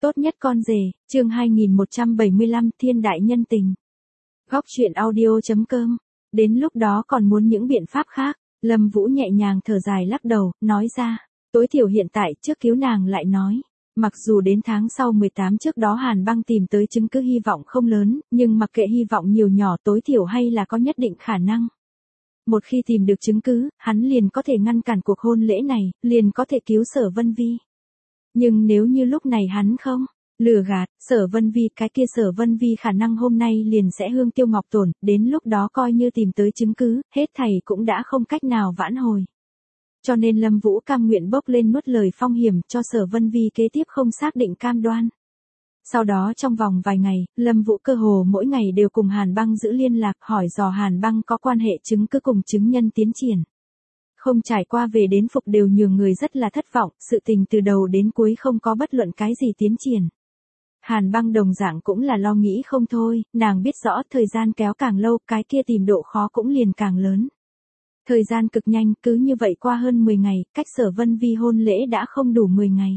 Tốt nhất con rể, chương 2175 Thiên đại nhân tình. Góc truyện audio.com. Đến lúc đó còn muốn những biện pháp khác, Lâm Vũ nhẹ nhàng thở dài lắc đầu, nói ra, tối thiểu hiện tại trước cứu nàng lại nói. Mặc dù đến tháng sau 18 trước đó Hàn Băng tìm tới chứng cứ hy vọng không lớn, nhưng mặc kệ hy vọng nhiều nhỏ tối thiểu hay là có nhất định khả năng. Một khi tìm được chứng cứ, hắn liền có thể ngăn cản cuộc hôn lễ này, liền có thể cứu Sở Vân Vi. Nhưng nếu như lúc này hắn không lừa gạt Sở Vân Vi, cái kia Sở Vân Vi khả năng hôm nay liền sẽ hương tiêu ngọc tổn, đến lúc đó coi như tìm tới chứng cứ, hết thảy cũng đã không cách nào vãn hồi. Cho nên Lâm Vũ cam nguyện bốc lên nuốt lời phong hiểm cho Sở Vân Vi kế tiếp không xác định cam đoan. Sau đó trong vòng vài ngày, Lâm Vũ cơ hồ mỗi ngày đều cùng Hàn Băng giữ liên lạc, hỏi dò Hàn Băng có quan hệ chứng cứ cùng chứng nhân tiến triển. Không trải qua về đến phục đều nhường người rất là thất vọng, sự tình từ đầu đến cuối không có bất luận cái gì tiến triển. Hàn Băng đồng dạng cũng là lo nghĩ không thôi, nàng biết rõ thời gian kéo càng lâu, cái kia tìm độ khó cũng liền càng lớn. Thời gian cực nhanh, cứ như vậy qua hơn 10 ngày, cách Sở Vân Vi hôn lễ đã không đủ 10 ngày.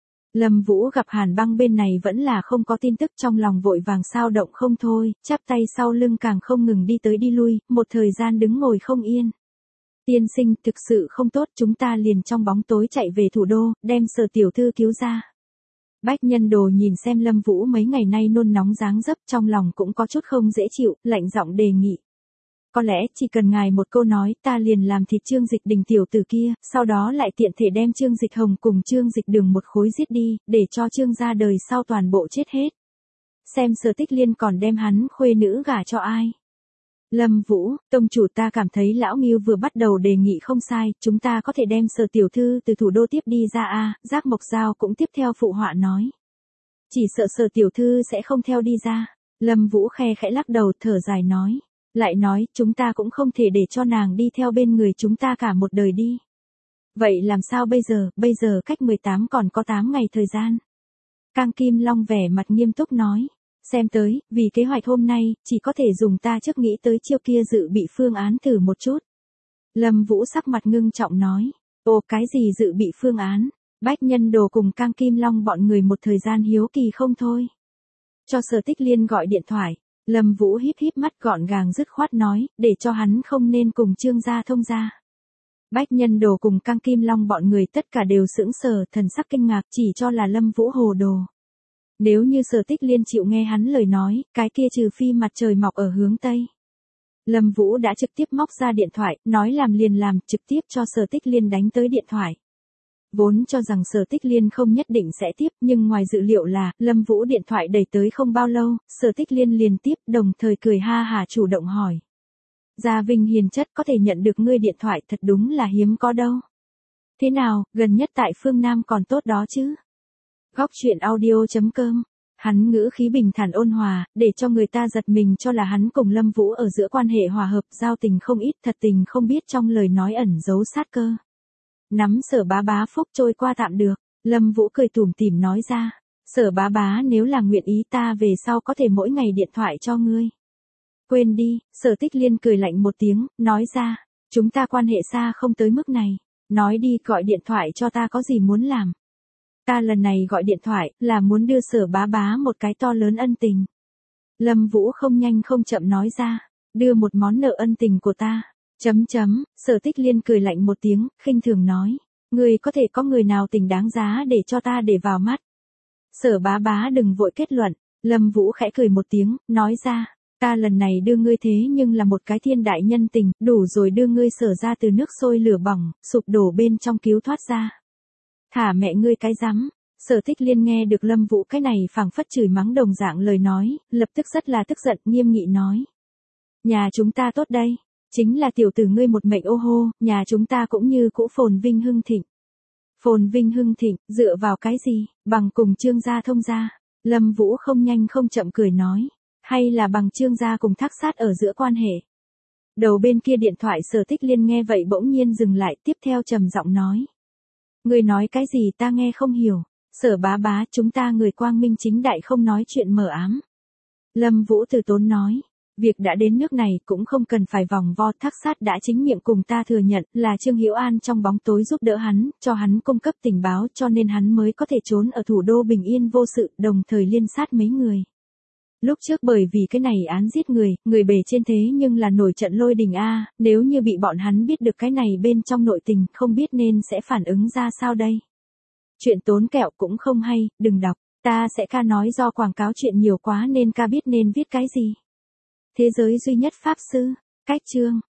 Lâm Vũ gặp Hàn Băng bên này vẫn là không có tin tức, trong lòng vội vàng xao động không thôi, chắp tay sau lưng càng không ngừng đi tới đi lui, một thời gian đứng ngồi không yên. Tiên sinh, thực sự không tốt, chúng ta liền trong bóng tối chạy về thủ đô, đem Sở tiểu thư cứu ra. Bách Nhân Đồ nhìn xem Lâm Vũ mấy ngày nay nôn nóng dáng dấp, trong lòng cũng có chút không dễ chịu, lạnh giọng đề nghị. Có lẽ chỉ cần ngài một câu nói, ta liền làm thịt Trương Dịch Đình tiểu tử kia, sau đó lại tiện thể đem Trương Dịch Hồng cùng Trương Dịch Đường một khối giết đi, để cho Trương gia đời sau toàn bộ chết hết. Xem Sở Tích Liên còn đem hắn khuê nữ gả cho ai. Lâm Vũ, tông chủ, ta cảm thấy lão Ngưu vừa bắt đầu đề nghị không sai, chúng ta có thể đem Sở tiểu thư từ thủ đô tiếp đi ra a. Giác Mộc Giao cũng tiếp theo phụ họa nói. Chỉ sợ Sở tiểu thư sẽ không theo đi ra. Lâm Vũ khe khẽ lắc đầu thở dài nói. Lại nói, chúng ta cũng không thể để cho nàng đi theo bên người chúng ta cả một đời đi. Vậy làm sao bây giờ cách 18 còn có 8 ngày thời gian. Cang Kim Long vẻ mặt nghiêm túc nói. Xem tới, vì kế hoạch hôm nay, chỉ có thể dùng ta trước nghĩ tới chiêu kia dự bị phương án thử một chút. Lâm Vũ sắc mặt ngưng trọng nói. Ồ, cái gì dự bị phương án? Bách Nhân Đồ cùng Cang Kim Long bọn người một thời gian hiếu kỳ không thôi. Cho Sở Tích Liên gọi điện thoại. Lâm Vũ híp híp mắt gọn gàng dứt khoát nói, để cho hắn không nên cùng Trương gia thông gia. Bách Nhân Đồ cùng Cang Kim Long bọn người tất cả đều sững sờ, thần sắc kinh ngạc, chỉ cho là Lâm Vũ hồ đồ. Nếu như Sở Tích Liên chịu nghe hắn lời nói, cái kia trừ phi mặt trời mọc ở hướng Tây. Lâm Vũ đã trực tiếp móc ra điện thoại, nói làm liền làm, trực tiếp cho Sở Tích Liên đánh tới điện thoại. Vốn cho rằng Sở Tích Liên không nhất định sẽ tiếp, nhưng ngoài dự liệu là, Lâm Vũ điện thoại đẩy tới không bao lâu, Sở Tích Liên liền tiếp, đồng thời cười ha hả chủ động hỏi. Gia Vinh hiền chất, có thể nhận được ngươi điện thoại thật đúng là hiếm có đâu. Thế nào, gần nhất tại phương Nam còn tốt đó chứ? Góc truyện audio.com. Hắn ngữ khí bình thản ôn hòa, để cho người ta giật mình cho là hắn cùng Lâm Vũ ở giữa quan hệ hòa hợp, giao tình không ít, thật tình không biết trong lời nói ẩn giấu sát cơ. Nắm Sở bá bá phúc trôi qua tạm được, Lâm Vũ cười tủm tỉm nói ra. Sở bá bá nếu là nguyện ý ta về sau có thể mỗi ngày điện thoại cho ngươi. Quên đi, Sở Tích Liên cười lạnh một tiếng, nói ra. Chúng ta quan hệ xa không tới mức này. Nói đi, gọi điện thoại cho ta có gì muốn làm. Ta lần này gọi điện thoại là muốn đưa Sở bá bá một cái to lớn ân tình. Lâm Vũ không nhanh không chậm nói ra. Đưa một món nợ ân tình của ta. Sở Tích Liên cười lạnh một tiếng, khinh thường nói. Ngươi có thể có người nào tình đáng giá để cho ta để vào mắt. Sở bá bá đừng vội kết luận. Lâm Vũ khẽ cười một tiếng, nói ra. Ta lần này đưa ngươi thế nhưng là một cái thiên đại nhân tình, đủ rồi đưa ngươi Sở ra từ nước sôi lửa bỏng, sụp đổ bên trong cứu thoát ra. Thả mẹ ngươi cái rắm. Sở Tích Liên nghe được Lâm Vũ cái này phảng phất chửi mắng đồng dạng lời nói, lập tức rất là tức giận, nghiêm nghị nói. Nhà chúng ta tốt đây. Chính là tiểu tử ngươi một mệnh ô hô, nhà chúng ta cũng như cũ phồn vinh hưng thịnh. Phồn vinh hưng thịnh, dựa vào cái gì, bằng cùng Trương gia thông gia. Lâm Vũ không nhanh không chậm cười nói. Hay là bằng Trương gia cùng Thác Sát ở giữa quan hệ. Đầu bên kia điện thoại Sở Tích Liên nghe vậy bỗng nhiên dừng lại, tiếp theo trầm giọng nói. Ngươi nói cái gì ta nghe không hiểu. Sở bá bá, chúng ta người quang minh chính đại không nói chuyện mờ ám. Lâm Vũ từ tốn nói. Việc đã đến nước này cũng không cần phải vòng vo, Thác Sát đã chính miệng cùng ta thừa nhận là Trương Hiểu An trong bóng tối giúp đỡ hắn, cho hắn cung cấp tình báo cho nên hắn mới có thể trốn ở thủ đô bình yên vô sự, đồng thời liên sát mấy người. Lúc trước bởi vì cái này án giết người bề trên thế nhưng là nổi trận lôi đình a, nếu như bị bọn hắn biết được cái này bên trong nội tình, không biết nên sẽ phản ứng ra sao đây. Chuyện tốn kẹo cũng không hay, đừng đọc, ta sẽ ca nói do quảng cáo chuyện nhiều quá nên ca biết nên viết cái gì. Thế giới duy nhất pháp sư, cách chương.